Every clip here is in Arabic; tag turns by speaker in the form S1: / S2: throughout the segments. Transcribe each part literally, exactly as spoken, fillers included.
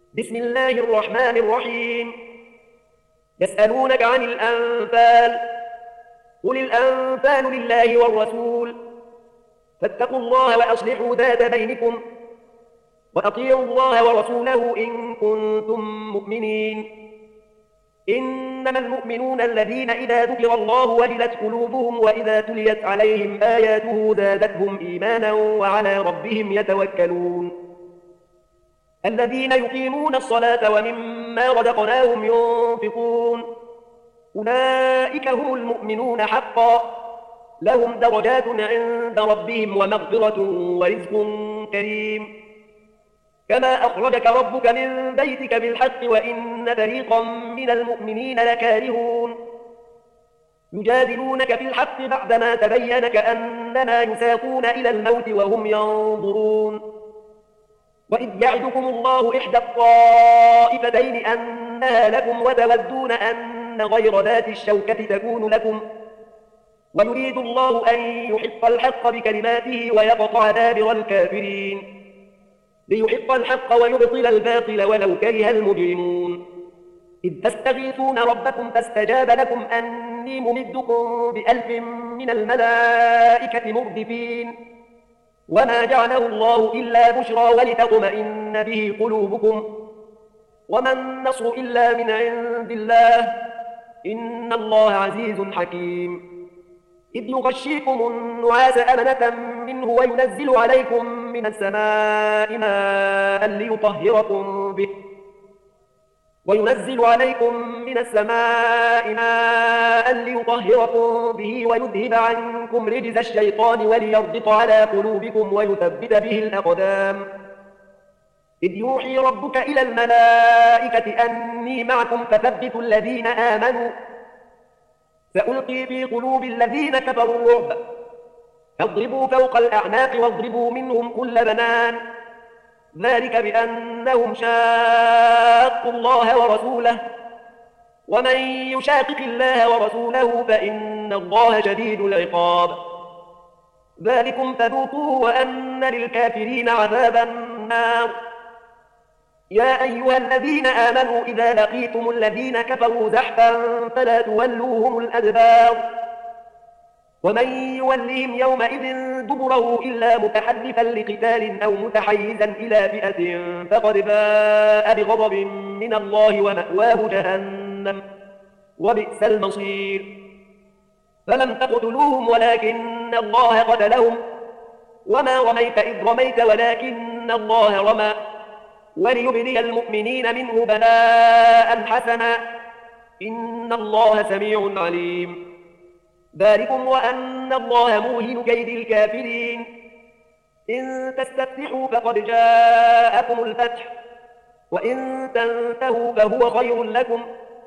S1: بسم الله الرحمن الرحيم. يسألونك عن الأنفال، قل الأنفال لله والرسول، فاتقوا الله وأصلحوا ذات بينكم، وأطيعوا الله ورسوله إن كنتم مؤمنين. إنما المؤمنون الذين إذا ذكر الله وجلت قلوبهم وإذا تليت عليهم آياته زادتهم إيمانا وعلى ربهم يتوكلون. الذين يقيمون الصلاة ومما رزقناهم ينفقون، أولئك هم المؤمنون حقا، لهم درجات عند ربهم ومغفرة ورزق كريم. كما أخرجك ربك من بيتك بالحق وإن فريقا من المؤمنين لكارهون. يجادلونك في الحق بعدما تبين كأنما يساقون إلى الموت وهم ينظرون. وإذ يعدكم الله إحدى الطائفتين أنها لكم وتودون أن غير ذات الشوكة تكون لكم، ويريد الله أن يحق الحق بكلماته ويقطع دابر الكافرين، ليحق الحق ويبطل الباطل ولو كره المجرمون. إذ تستغيثون ربكم فاستجاب لكم أني ممدكم بألف من الملائكة مردفين. وما جعله الله إلا بشرى ولتطمئن به قلوبكم، وما النصر إلا من عند الله، إن الله عزيز حكيم. إذ يغشيكم النعاس أمنة منه وينزل عليكم من السماء ماء ليطهركم به وينزل عليكم من السماء ماء ليطهركم به ويذهب عنكم رجز الشيطان وليربط على قلوبكم ويثبت به الأقدام. إذ يوحي ربك إلى الملائكة أني معكم فثبتوا الذين آمنوا، سألقي في قلوب الذين كفروا الرعب، فاضربوا فوق الأعناق واضربوا منهم كل بنان، ذلك بأنهم شاقوا الله ورسوله، ومن يشاقق الله ورسوله فإن الله شديد العقاب. ذلكم فذوقوه وأن للكافرين عذاب النار. يا أيها الذين آمنوا إذا لقيتم الذين كفروا زحفا فلا تولوهم الأدبار، ومن يولهم يومئذ دبره إلا متحرفا لقتال أو متحيزا إلى فئة فقد باء بغضب من الله ومأواه جهنم وبئس المصير. فلم تقتلوهم ولكن الله قتلهم، وما رميت إذ رميت ولكن الله رمى، وليبلي المؤمنين منه بلاء حسنا، إن الله سميع عليم. ذلكم وأن الله موهن كيد الكافرين. إن تستفتحوا فقد جاءكم الفتح، وإن تنتهوا فهو خير لكم،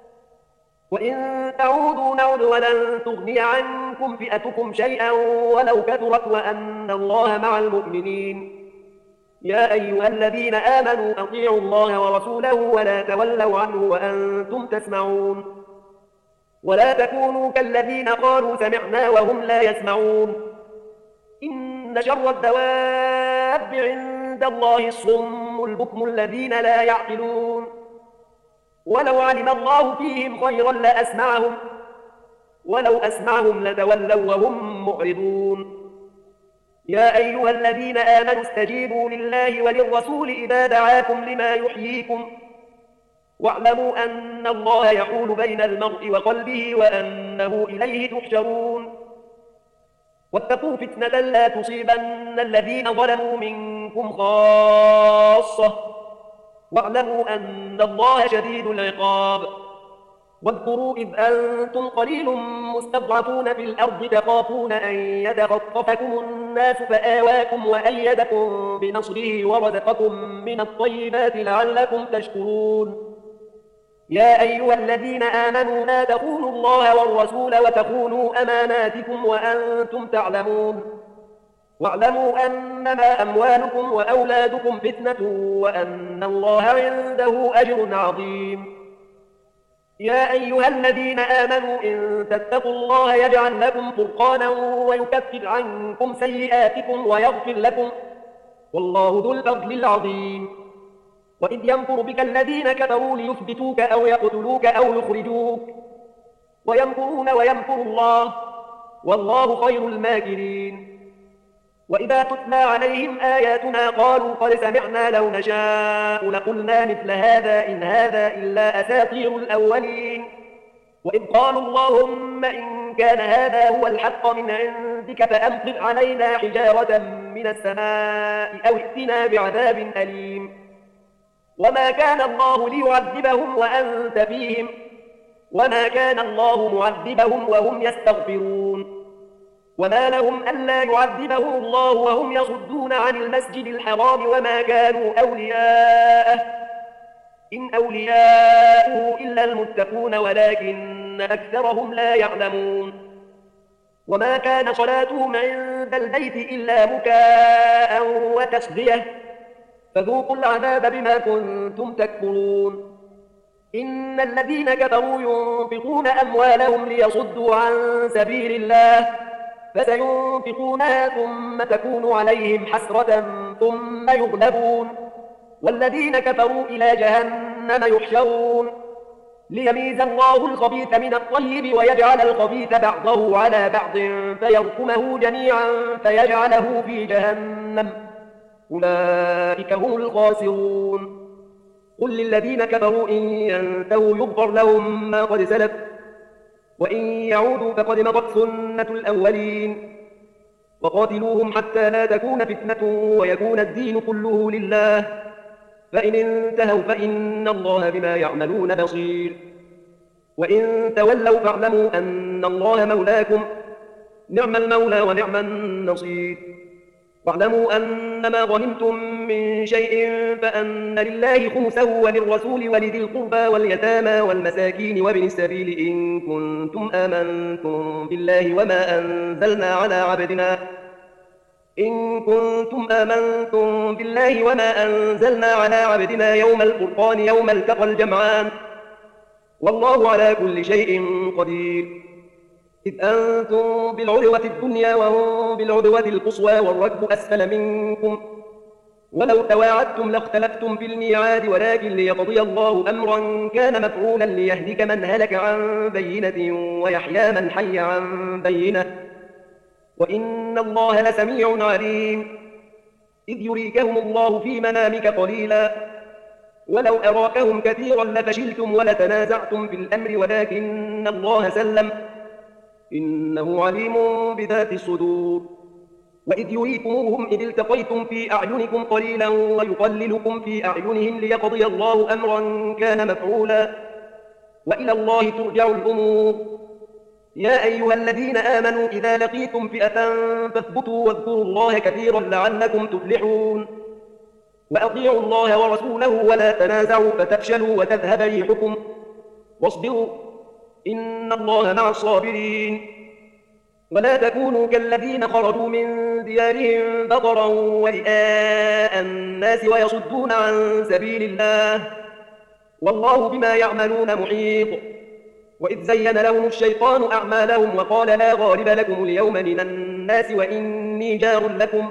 S1: وإن تعودوا نعد ولن تغني عنكم فئتكم شيئا ولو كثرت وأن الله مع المؤمنين. يا أيها الذين آمنوا أطيعوا الله ورسوله ولا تولوا عنه وأنتم تسمعون، ولا تكونوا كالذين قالوا سمعنا وهم لا يسمعون. إن شر الدواب عند الله الصم البكم الذين لا يعقلون. ولو علم الله فيهم خيرا لأسمعهم، ولو أسمعهم لتولوا وهم معرضون. يا أيها الذين آمنوا استجيبوا لله وللرسول إذا دعاكم لما يحييكم، واعلموا أن الله يحول بين المرء وقلبه وأنه إليه تحشرون. واتقوا فتنة لا تصيبن الذين ظلموا منكم خاصة، واعلموا أن الله شديد العقاب. واذكروا إذ أنتم قليل مستضعفون في الأرض تخافون أن يتخطفكم الناس فآواكم وأيدكم بنصره ورزقكم من الطيبات لعلكم تشكرون. يا أيها الذين آمنوا لا تخونوا الله والرسول وتخونوا أماناتكم وأنتم تعلمون، واعلموا أنما أموالكم وأولادكم فتنة وأن الله عنده أجر عظيم. يا أيها الذين آمنوا إن تتقوا الله يجعل لكم فرقانا ويكفر عنكم سيئاتكم ويغفر لكم، والله ذو الفضل العظيم. وإذ يمكر بك الذين كفروا ليثبتوك أو يقتلوك أو يخرجوك ويمكرون ويمكر الله والله خير الماكرين. وإذا تتلى عليهم آياتنا قالوا قد سمعنا لو نشاء لقلنا مثل هذا إن هذا إلا أساطير الأولين. وإذ قالوا اللهم إن كان هذا هو الحق من عندك فأمطر علينا حجارة من السماء أو ائتنا بعذاب أليم. وما كان الله ليعذبهم وأنت فيهم وما كان الله معذبهم وهم يستغفرون. وما لهم ألا يعذبهم الله وهم يصدون عن المسجد الحرام وما كانوا أولياءه إن أولياؤه إلا المتقون ولكن أكثرهم لا يعلمون. وما كان صلاتهم عند البيت إلا مكاء وتصدية فذوقوا العذاب بما كنتم تكفرون. إن الذين كفروا ينفقون أموالهم ليصدوا عن سبيل الله فسينفقونها ثم تكون عليهم حسرة ثم يغلبون والذين كفروا إلى جهنم يحشرون ليميز الله الخبيث من الطيب ويجعل الخبيث بعضه على بعض فيركمه جميعا فيجعله في جهنم أولئك هم الخاسرون. قل للذين كفروا إن ينتهوا يغفر لهم ما قد سلف وإن يعودوا فقد مضت سنة الأولين. وقاتلوهم حتى لا تكون فتنة ويكون الدين كله لله فإن انتهوا فإن الله بما يعملون بصير. وإن تولوا فاعلموا أن الله مولاكم نعم المولى ونعم النصير. واعلموا أنما غنمتم من شيء فأن لله خمسه وللرسول ولذي القربى واليتامى والمساكين وابن السبيل إن كنتم آمنتم بالله وما أنزلنا على عبدنا إن كنتم آمنتم بالله وما أنزلنا على عبدنا يوم الفرقان يوم التقى الجمعان والله على كل شيء قدير. إذ أنتم بالعدوة الدنيا وهم بالعدوة القصوى والركب أسفل منكم ولو تواعدتم لاختلفتم في الميعاد ولكن ليقضي الله أمرا كان مفعولا ليهلك من هلك عن بينة ويحيى من حي عن بينة وإن الله لسميع عليم. إذ يريكهم الله في منامك قليلا ولو أراكهم كثيرا لفشلتم ولتنازعتم في الأمر ولكن الله سلم إنه عليم بذات الصدور. وإذ يريكموهم إذ التقيتم في أعينكم قليلا ويقللكم في أعينهم ليقضي الله أمرا كان مفعولا وإلى الله ترجع الأمور. يا أيها الذين آمنوا إذا لقيتم فئة فاثبتوا واذكروا الله كثيرا لعلكم تفلحون. وأطيعوا الله ورسوله ولا تنازعوا فتفشلوا وتذهب ريحكم واصبروا إن الله مع الصابرين. ولا تكونوا كالذين خرجوا من ديارهم بطرا ورئاء الناس ويصدون عن سبيل الله والله بما يعملون محيط. وإذ زين لهم الشيطان أعمالهم وقال لا غالب لكم اليوم من الناس وإني جار لكم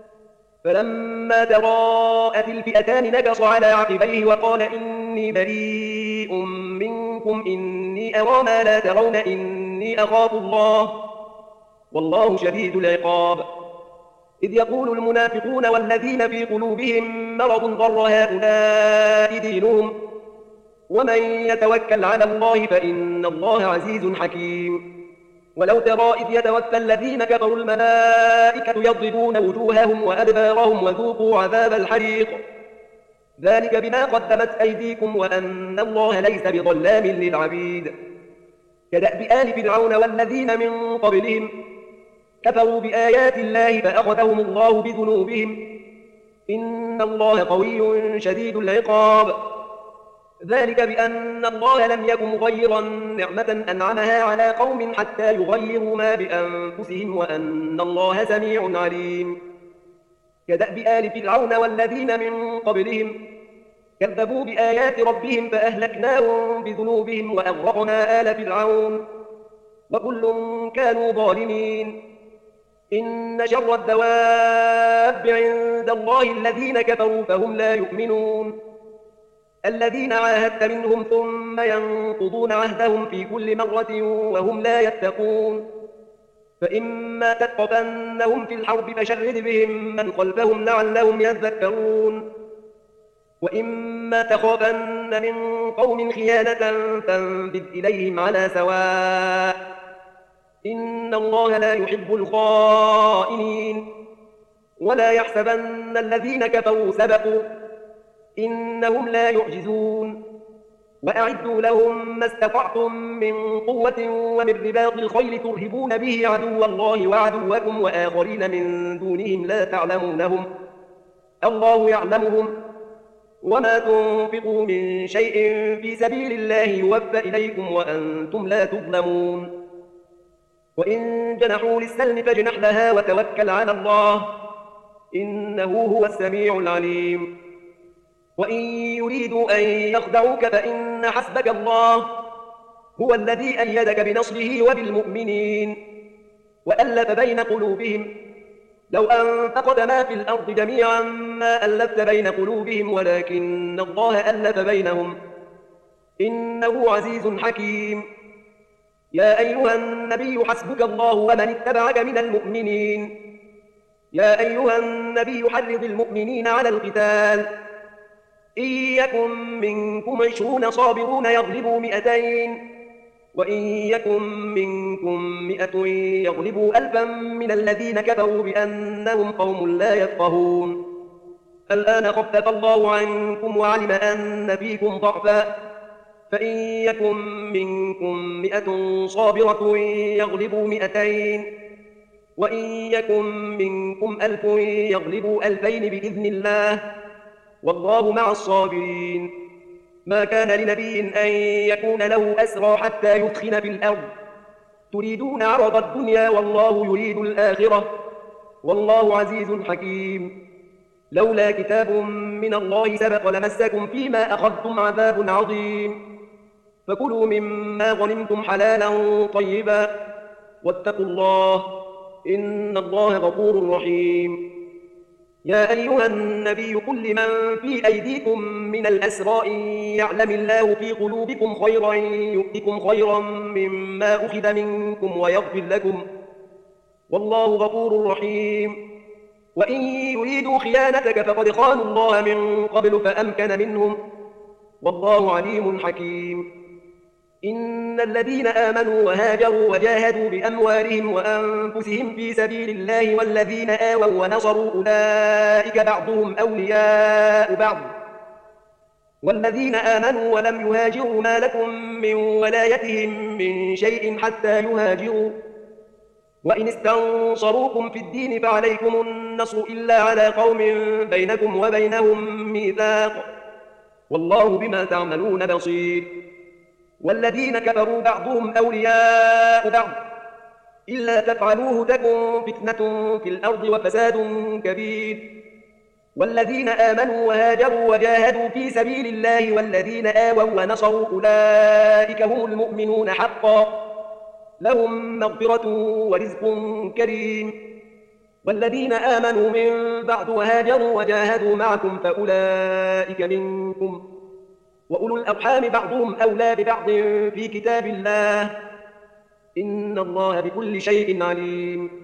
S1: فلما تراءت الفئتان نكص على عقبيه وقال إني بريء منكم إني أرى ما لا ترون إني أخاف الله والله شديد العقاب. إذ يقول المنافقون والذين في قلوبهم مرض غر هؤلاء دينهم ومن يتوكل على الله فإن الله عزيز حكيم. ولو ترى إذ يتوفى الذين كفروا الملائكة يضربون وجوههم وأدبارهم وذوقوا عذاب الحريق ذلك بما قدمت أيديكم وأن الله ليس بظلام للعبيد. كدأب آل فرعون والذين من قبلهم كفروا بآيات الله فأخذهم الله بذنوبهم إن الله قوي شديد العقاب. ذلك بأن الله لم يكن مغيرا نعمة أنعمها على قوم حتى يغيروا ما بأنفسهم وأن الله سميع عليم. كدأب آل فرعون والذين من قبلهم كذبوا بآيات ربهم فأهلكناهم بذنوبهم وأغرقنا آل فرعون وكل كانوا ظالمين. إن شر الدواب عند الله الذين كفروا فهم لا يؤمنون. الذين عاهدت منهم ثم ينقضون عهدهم في كل مرة وهم لا يتقون فإما تثقفنهم في الحرب فشرد بهم من خلفهم لعلهم يذكرون وإما تخافن من قوم خيانة فانبذ إليهم على سواء إن الله لا يحب الخائنين ولا يحسبن الذين كفروا سبقوا إنهم لا يعجزون وأعدوا لهم ما استطعتم من قوة ومن رباط الخيل ترهبون به عدو الله وعدوكم وآخرين من دونهم لا تعلمونهم الله يعلمهم وما تنفقوا من شيء في سبيل الله يوفى إليكم وأنتم لا تظلمون وإن جنحوا للسلم فاجنح لها وتوكل على الله إنه هو السميع العليم وإن يريدوا أن يخدعوك فإن حسبك الله هو الذي أيدك بنصره وبالمؤمنين وألف بين قلوبهم لو أنفقت ما في الأرض جميعا ما ألفت بين قلوبهم ولكن الله ألف بينهم إنه عزيز حكيم يا أيها النبي حسبك الله ومن اتبعك من المؤمنين يا أيها النبي حرض المؤمنين على القتال إن يكن منكم عشرون صابرون يغلبوا مئتين وإن يكن منكم مئة يغلبوا ألفا من الذين كفروا بأنهم قوم لا يفقهون الآن خفف الله عنكم وعلم أن فيكم ضعفا فإن يكن منكم مئة صابرة يغلبوا مئتين وإن يكن منكم ألف يغلبوا ألفين بإذن الله والله مع الصابرين ما كان لنبي أن يكون له أسرى حتى يثخن في الأرض تريدون عرض الدنيا والله يريد الآخرة والله عزيز حكيم لولا كتاب من الله سبق لمسكم فيما أخذتم عذاب عظيم فكلوا مما غنمتم حلالا طيبا واتقوا الله إن الله غفور رحيم يا أيها النبي قل لمن في أيديكم من الأسرى إن يعلم الله في قلوبكم خيرا يؤتكم خيرا مما أخذ منكم ويغفر لكم والله غفور رحيم وإن يريدوا خيانتك فقد خانوا الله من قبل فأمكن منهم والله عليم حكيم إن الذين آمنوا وهاجروا وجاهدوا بأموالهم وأنفسهم في سبيل الله والذين آووا ونصروا أولئك بعضهم أولياء بعض والذين آمنوا ولم يهاجروا ما لكم من ولايتهم من شيء حتى يهاجروا وإن استنصروكم في الدين فعليكم النصر إلا على قوم بينكم وبينهم ميثاق والله بما تعملون بصير والذين كفروا بعضهم أولياء بعض إلا تفعلوه تكن فتنة في الأرض وفساد كبير والذين آمنوا وهاجروا وجاهدوا في سبيل الله والذين آووا ونصروا أولئك هم المؤمنون حقا لهم مغفرة ورزق كريم والذين آمنوا من بعد وهاجروا وجاهدوا معكم فأولئك منكم وأولو الأرحام بعضهم أولى ببعض في كتاب الله إن الله بكل شيء عليم